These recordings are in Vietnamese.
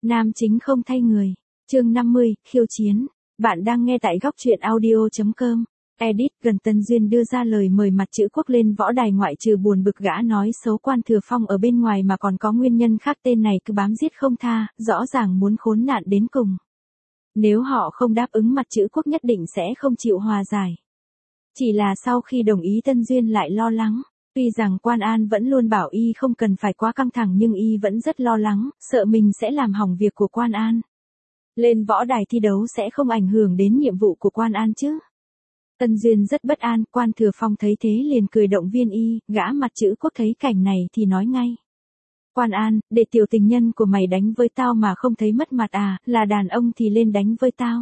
Nam chính không thay người. Chương 50, khiêu chiến. Bạn đang nghe tại góc truyện audio.com. Edit. Gần Tân Duyên đưa ra lời mời mặt chữ quốc lên võ đài, ngoại trừ buồn bực gã nói xấu Quan Thừa Phong ở bên ngoài mà còn có nguyên nhân khác, tên này cứ bám giết không tha, rõ ràng muốn khốn nạn đến cùng. Nếu họ không đáp ứng, mặt chữ quốc nhất định sẽ không chịu hòa giải. Chỉ là sau khi đồng ý, Tân Duyên lại lo lắng. Tuy rằng Quan An vẫn luôn bảo y không cần phải quá căng thẳng, nhưng y vẫn rất lo lắng, sợ mình sẽ làm hỏng việc của Quan An. Lên võ đài thi đấu sẽ không ảnh hưởng đến nhiệm vụ của Quan An chứ. Tân Duyên rất bất an. Quan Thừa Phong thấy thế liền cười động viên y. Gã mặt chữ quốc thấy cảnh này thì nói ngay: Quan An, để tiểu tình nhân của mày đánh với tao mà không thấy mất mặt à, là đàn ông thì lên đánh với tao.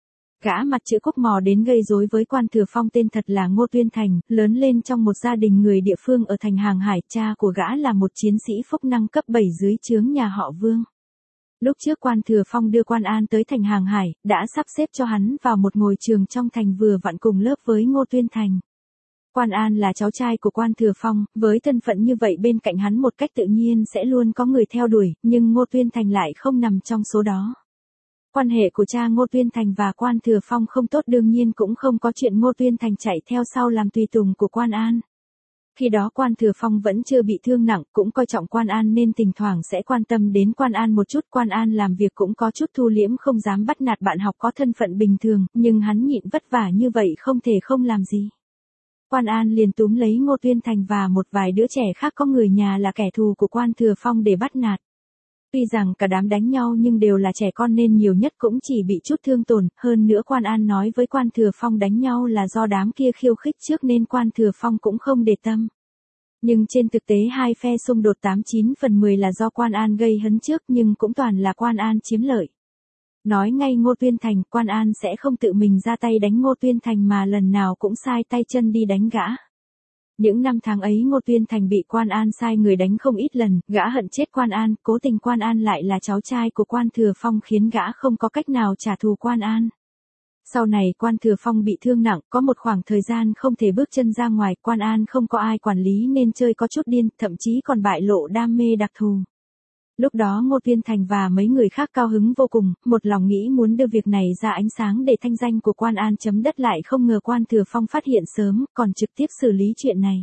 Gã mặt chữ quốc mò đến gây rối với Quan Thừa Phong, tên thật là Ngô Tuyên Thành, lớn lên trong một gia đình người địa phương ở thành Hàng Hải, cha của gã là một chiến sĩ phúc năng cấp 7 dưới trướng nhà họ Vương. Lúc trước Quan Thừa Phong đưa Quan An tới thành Hàng Hải, đã sắp xếp cho hắn vào một ngôi trường trong thành vừa vặn cùng lớp với Ngô Tuyên Thành. Quan An là cháu trai của Quan Thừa Phong, với thân phận như vậy bên cạnh hắn một cách tự nhiên sẽ luôn có người theo đuổi, nhưng Ngô Tuyên Thành lại không nằm trong số đó. Quan hệ của cha Ngô Tuyên Thành và Quan Thừa Phong không tốt, đương nhiên cũng không có chuyện Ngô Tuyên Thành chạy theo sau làm tùy tùng của Quan An. Khi đó Quan Thừa Phong vẫn chưa bị thương nặng, cũng coi trọng Quan An nên thỉnh thoảng sẽ quan tâm đến Quan An một chút. Quan An làm việc cũng có chút thu liễm, không dám bắt nạt bạn học có thân phận bình thường, nhưng hắn nhịn vất vả như vậy không thể không làm gì. Quan An liền túm lấy Ngô Tuyên Thành và một vài đứa trẻ khác có người nhà là kẻ thù của Quan Thừa Phong để bắt nạt. Tuy rằng cả đám đánh nhau nhưng đều là trẻ con nên nhiều nhất cũng chỉ bị chút thương tổn, hơn nữa Quan An nói với Quan Thừa Phong đánh nhau là do đám kia khiêu khích trước nên Quan Thừa Phong cũng không để tâm. Nhưng trên thực tế hai phe xung đột 89 phần 10 là do Quan An gây hấn trước, nhưng cũng toàn là Quan An chiếm lợi. Nói ngay Ngô Tuyên Thành, Quan An sẽ không tự mình ra tay đánh Ngô Tuyên Thành mà lần nào cũng sai tay chân đi đánh gã. Những năm tháng ấy Ngô Tuyên Thành bị Quan An sai người đánh không ít lần, gã hận chết Quan An, cố tình Quan An lại là cháu trai của Quan Thừa Phong khiến gã không có cách nào trả thù Quan An. Sau này Quan Thừa Phong bị thương nặng, có một khoảng thời gian không thể bước chân ra ngoài, Quan An không có ai quản lý nên chơi có chút điên, thậm chí còn bại lộ đam mê đặc thù. Lúc đó Ngô Tuyên Thành và mấy người khác cao hứng vô cùng, một lòng nghĩ muốn đưa việc này ra ánh sáng để thanh danh của Quan An chấm đất, lại không ngờ Quan Thừa Phong phát hiện sớm, còn trực tiếp xử lý chuyện này.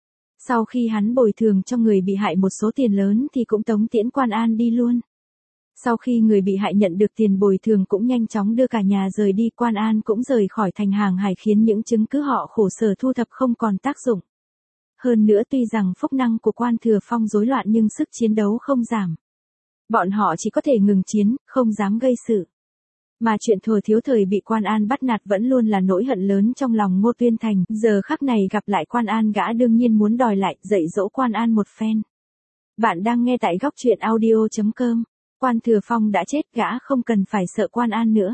Sau khi hắn bồi thường cho người bị hại một số tiền lớn thì cũng tống tiễn Quan An đi luôn. Sau khi người bị hại nhận được tiền bồi thường cũng nhanh chóng đưa cả nhà rời đi, Quan An cũng rời khỏi thành Hàng Hải khiến những chứng cứ họ khổ sở thu thập không còn tác dụng. Hơn nữa tuy rằng phúc năng của Quan Thừa Phong rối loạn nhưng sức chiến đấu không giảm. Bọn họ chỉ có thể ngừng chiến, không dám gây sự. Mà chuyện Thừa Thiếu Thời bị Quan An bắt nạt vẫn luôn là nỗi hận lớn trong lòng Ngô Tuyên Thành, giờ khắc này gặp lại Quan An gã đương nhiên muốn đòi lại, dạy dỗ Quan An một phen. Bạn đang nghe tại góc truyện audio.com. Quan Thừa Phong đã chết, gã không cần phải sợ Quan An nữa.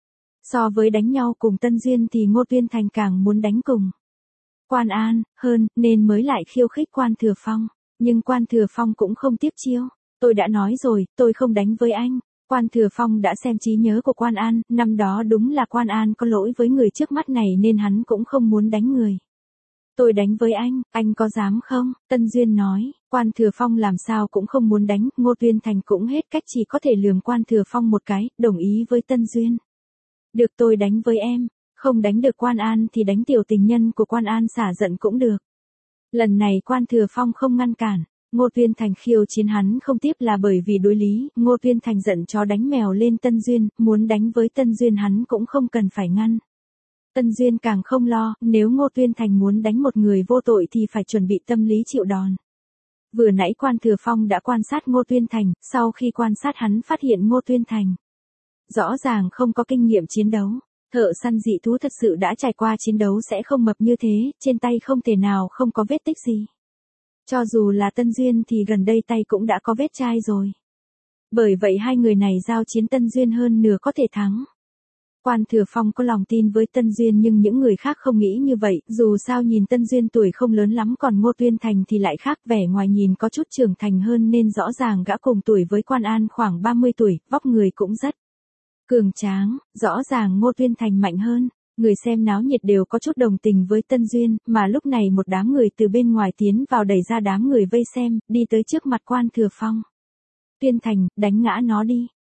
So với đánh nhau cùng Tân Duyên thì Ngô Tuyên Thành càng muốn đánh cùng Quan An hơn, nên mới lại khiêu khích Quan Thừa Phong. Nhưng Quan Thừa Phong cũng không tiếp chiêu. Tôi đã nói rồi, tôi không đánh với anh. Quan Thừa Phong đã xem trí nhớ của Quan An, năm đó đúng là Quan An có lỗi với người trước mắt này nên hắn cũng không muốn đánh người. Tôi đánh với anh có dám không? Tân Duyên nói. Quan Thừa Phong làm sao cũng không muốn đánh, Ngô Tuyên Thành cũng hết cách chỉ có thể lườm Quan Thừa Phong một cái, đồng ý với Tân Duyên. Được, tôi đánh với em, không đánh được Quan An thì đánh tiểu tình nhân của Quan An xả giận cũng được. Lần này Quan Thừa Phong không ngăn cản. Ngô Tuyên Thành khiêu chiến hắn không tiếp là bởi vì đối lý, Ngô Tuyên Thành giận chó đánh mèo lên Tân Duyên, muốn đánh với Tân Duyên hắn cũng không cần phải ngăn. Tân Duyên càng không lo, nếu Ngô Tuyên Thành muốn đánh một người vô tội thì phải chuẩn bị tâm lý chịu đòn. Vừa nãy Quan Thừa Phong đã quan sát Ngô Tuyên Thành, sau khi quan sát hắn phát hiện Ngô Tuyên Thành rõ ràng không có kinh nghiệm chiến đấu. Thợ săn dị thú thật sự đã trải qua chiến đấu sẽ không mập như thế, trên tay không thể nào không có vết tích gì. Cho dù là Tân Duyên thì gần đây tay cũng đã có vết chai rồi. Bởi vậy hai người này giao chiến Tân Duyên hơn nửa có thể thắng. Quan Thừa Phong có lòng tin với Tân Duyên nhưng những người khác không nghĩ như vậy, dù sao nhìn Tân Duyên tuổi không lớn lắm còn Ngô Tuyên Thành thì lại khác, vẻ ngoài nhìn có chút trưởng thành hơn nên rõ ràng gã cùng tuổi với Quan An khoảng 30 tuổi, vóc người cũng rất cường tráng, rõ ràng Ngô Tuyên Thành mạnh hơn. Người xem náo nhiệt đều có chút đồng tình với Tân Duyên, mà lúc này một đám người từ bên ngoài tiến vào đẩy ra đám người vây xem, đi tới trước mặt Quan Thừa Phong. Tuyên Thành, đánh ngã nó đi.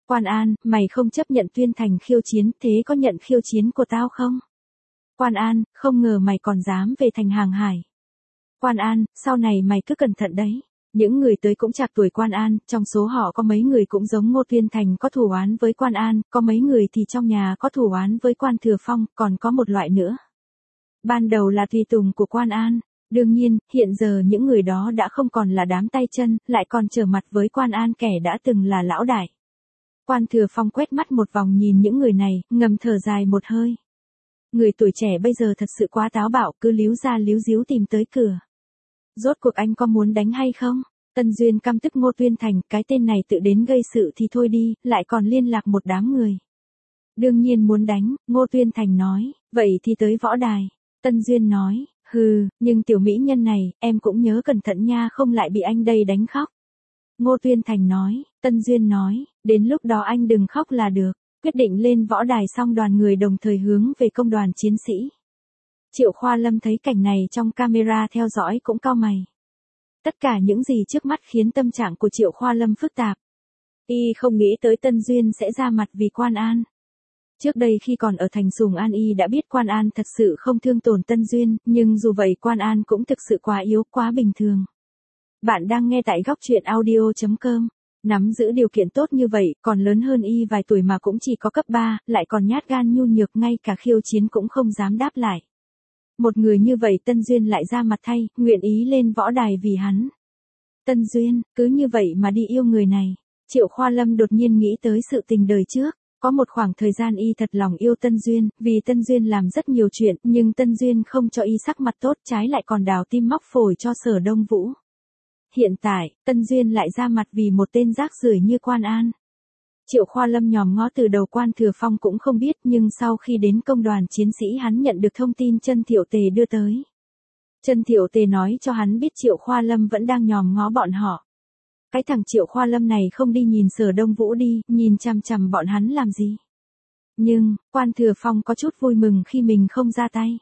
Quan An, mày không chấp nhận Tuyên Thành khiêu chiến, thế có nhận khiêu chiến của tao không? Quan An, không ngờ mày còn dám về thành Hàng Hải. Quan An, sau này mày cứ cẩn thận đấy. Những người tới cũng chạc tuổi Quan An, trong số họ có mấy người cũng giống Ngô Tuyên Thành có thù oán với Quan An, có mấy người thì trong nhà có thù oán với Quan Thừa Phong, còn có một loại nữa. Ban đầu là tùy tùng của Quan An. Đương nhiên, hiện giờ những người đó đã không còn là đám tay chân, lại còn trở mặt với Quan An kẻ đã từng là lão đại. Quan Thừa Phong quét mắt một vòng nhìn những người này, ngầm thở dài một hơi. Người tuổi trẻ bây giờ thật sự quá táo bạo, cứ líu ra líu díu tìm tới cửa. Rốt cuộc anh có muốn đánh hay không? Tân Duyên căm tức Ngô Tuyên Thành, cái tên này tự đến gây sự thì thôi đi, lại còn liên lạc một đám người. Đương nhiên muốn đánh, Ngô Tuyên Thành nói, vậy thì tới võ đài. Tân Duyên nói, hừ, nhưng tiểu mỹ nhân này, em cũng nhớ cẩn thận nha, không lại bị anh đây đánh khóc. Ngô Tuyên Thành nói, Tân Duyên nói, đến lúc đó anh đừng khóc là được. Quyết định lên võ đài xong đoàn người đồng thời hướng về công đoàn chiến sĩ. Triệu Khoa Lâm thấy cảnh này trong camera theo dõi cũng cau mày. Tất cả những gì trước mắt khiến tâm trạng của Triệu Khoa Lâm phức tạp. Y không nghĩ tới Tân Duyên sẽ ra mặt vì Quan An. Trước đây khi còn ở thành Sùng An Y đã biết Quan An thật sự không thương tổn Tân Duyên, nhưng dù vậy Quan An cũng thực sự quá yếu, quá bình thường. Bạn đang nghe tại góc truyện audio.com. Nắm giữ điều kiện tốt như vậy, còn lớn hơn Y vài tuổi mà cũng chỉ có cấp 3, lại còn nhát gan nhu nhược, ngay cả khiêu chiến cũng không dám đáp lại. Một người như vậy Tân Duyên lại ra mặt thay, nguyện ý lên võ đài vì hắn. Tân Duyên, cứ như vậy mà đi yêu người này. Triệu Khoa Lâm đột nhiên nghĩ tới sự tình đời trước. Có một khoảng thời gian Y thật lòng yêu Tân Duyên, vì Tân Duyên làm rất nhiều chuyện, nhưng Tân Duyên không cho Y sắc mặt tốt, trái lại còn đào tim móc phổi cho Sở Đông Vũ. Hiện tại, Tân Duyên lại ra mặt vì một tên rác rưởi như Quan An. Triệu Khoa Lâm nhòm ngó từ đầu Quan Thừa Phong cũng không biết, nhưng sau khi đến công đoàn chiến sĩ hắn nhận được thông tin Chân Thiệu Tề đưa tới. Chân Thiệu Tề nói cho hắn biết Triệu Khoa Lâm vẫn đang nhòm ngó bọn họ. Cái thằng Triệu Khoa Lâm này không đi nhìn Sở Đông Vũ đi, nhìn chằm chằm bọn hắn làm gì. Nhưng, Quan Thừa Phong có chút vui mừng khi mình không ra tay.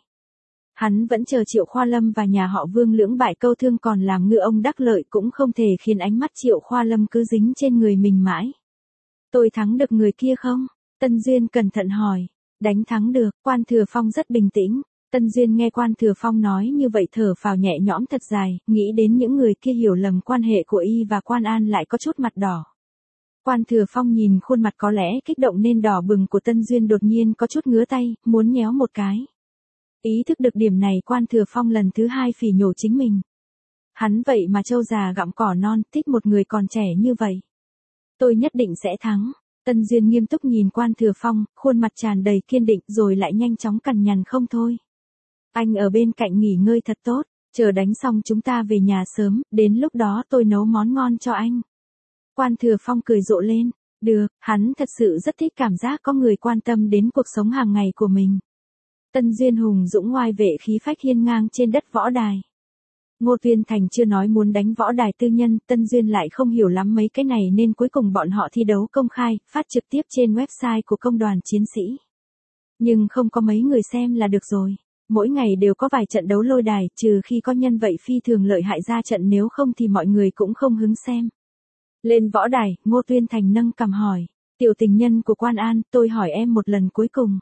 Hắn vẫn chờ Triệu Khoa Lâm và nhà họ Vương lưỡng bại câu thương, còn làm ngư ông đắc lợi cũng không thể khiến ánh mắt Triệu Khoa Lâm cứ dính trên người mình mãi. Tôi thắng được người kia không? Tân Duyên cẩn thận hỏi. Đánh thắng được, Quan Thừa Phong rất bình tĩnh. Tân Duyên nghe Quan Thừa Phong nói như vậy thở phào nhẹ nhõm thật dài, nghĩ đến những người kia hiểu lầm quan hệ của Y và Quan An lại có chút mặt đỏ. Quan Thừa Phong nhìn khuôn mặt có lẽ kích động nên đỏ bừng của Tân Duyên đột nhiên có chút ngứa tay, muốn nhéo một cái. Ý thức được điểm này Quan Thừa Phong lần thứ hai phỉ nhổ chính mình. Hắn vậy mà trâu già gặm cỏ non, thích một người còn trẻ như vậy. Tôi nhất định sẽ thắng. Tân Duyên nghiêm túc nhìn Quan Thừa Phong, khuôn mặt tràn đầy kiên định rồi lại nhanh chóng cằn nhằn không thôi. Anh ở bên cạnh nghỉ ngơi thật tốt, chờ đánh xong chúng ta về nhà sớm, đến lúc đó tôi nấu món ngon cho anh. Quan Thừa Phong cười rộ lên, được, hắn thật sự rất thích cảm giác có người quan tâm đến cuộc sống hàng ngày của mình. Tân Duyên hùng dũng oai vệ khí phách hiên ngang trên đất võ đài. Ngô Tuyên Thành chưa nói muốn đánh võ đài tư nhân, Tân Duyên lại không hiểu lắm mấy cái này nên cuối cùng bọn họ thi đấu công khai, phát trực tiếp trên website của công đoàn chiến sĩ. Nhưng không có mấy người xem là được rồi. Mỗi ngày đều có vài trận đấu lôi đài, trừ khi có nhân vậy phi thường lợi hại ra trận, nếu không thì mọi người cũng không hứng xem. Lên võ đài, Ngô Tuyên Thành nâng cằm hỏi. Tiểu tình nhân của Quan An, tôi hỏi em một lần cuối cùng.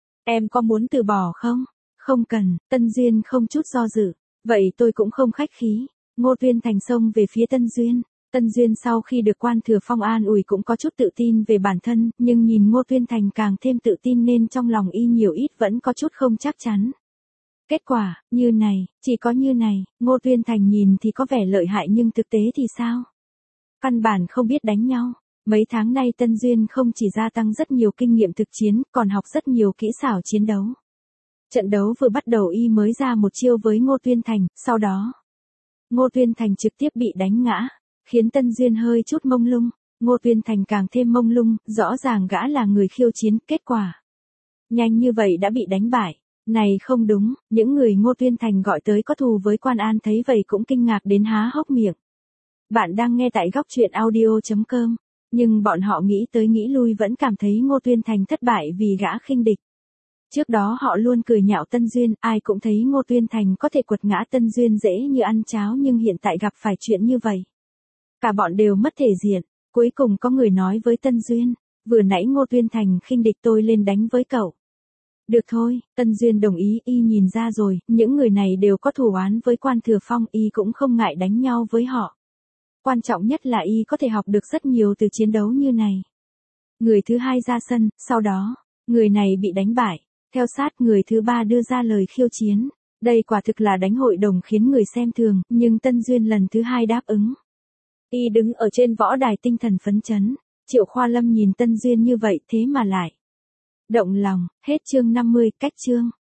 Em có muốn từ bỏ không? Không cần, Tân Duyên không chút do dự. Vậy tôi cũng không khách khí. Ngô Tuyên Thành xông về phía Tân Duyên. Tân Duyên sau khi được Quan Thừa Phong an ủi cũng có chút tự tin về bản thân, nhưng nhìn Ngô Tuyên Thành càng thêm tự tin nên trong lòng Y nhiều ít vẫn có chút không chắc chắn. Kết quả, như này, chỉ có như này, Ngô Tuyên Thành nhìn thì có vẻ lợi hại nhưng thực tế thì sao? Căn bản không biết đánh nhau. Mấy tháng nay Tân Duyên không chỉ gia tăng rất nhiều kinh nghiệm thực chiến, còn học rất nhiều kỹ xảo chiến đấu. Trận đấu vừa bắt đầu Y mới ra một chiêu với Ngô Tuyên Thành, sau đó Ngô Tuyên Thành trực tiếp bị đánh ngã, khiến Tân Duyên hơi chút mông lung. Ngô Tuyên Thành càng thêm mông lung, rõ ràng gã là người khiêu chiến, kết quả nhanh như vậy đã bị đánh bại. Này không đúng, những người Ngô Tuyên Thành gọi tới có thù với Quan An thấy vậy cũng kinh ngạc đến há hốc miệng. Bạn đang nghe tại góc truyện audio.com, nhưng bọn họ nghĩ tới nghĩ lui vẫn cảm thấy Ngô Tuyên Thành thất bại vì gã khinh địch. Trước đó họ luôn cười nhạo Tân Duyên, ai cũng thấy Ngô Tuyên Thành có thể quật ngã Tân Duyên dễ như ăn cháo, nhưng hiện tại gặp phải chuyện như vậy. Cả bọn đều mất thể diện, cuối cùng có người nói với Tân Duyên, vừa nãy Ngô Tuyên Thành khinh địch tôi lên đánh với cậu. Được thôi, Tân Duyên đồng ý, y nhìn ra rồi, những người này đều có thù oán với Quan Thừa Phong, y cũng không ngại đánh nhau với họ. Quan trọng nhất là y có thể học được rất nhiều từ chiến đấu như này. Người thứ hai ra sân, sau đó, người này bị đánh bại. Theo sát người thứ ba đưa ra lời khiêu chiến. Đây quả thực là đánh hội đồng khiến người xem thường, nhưng Tân Duyên lần thứ hai đáp ứng. Y đứng ở trên võ đài tinh thần phấn chấn. Triệu Khoa Lâm nhìn Tân Duyên như vậy thế mà lại động lòng. Hết chương 50, cách chương.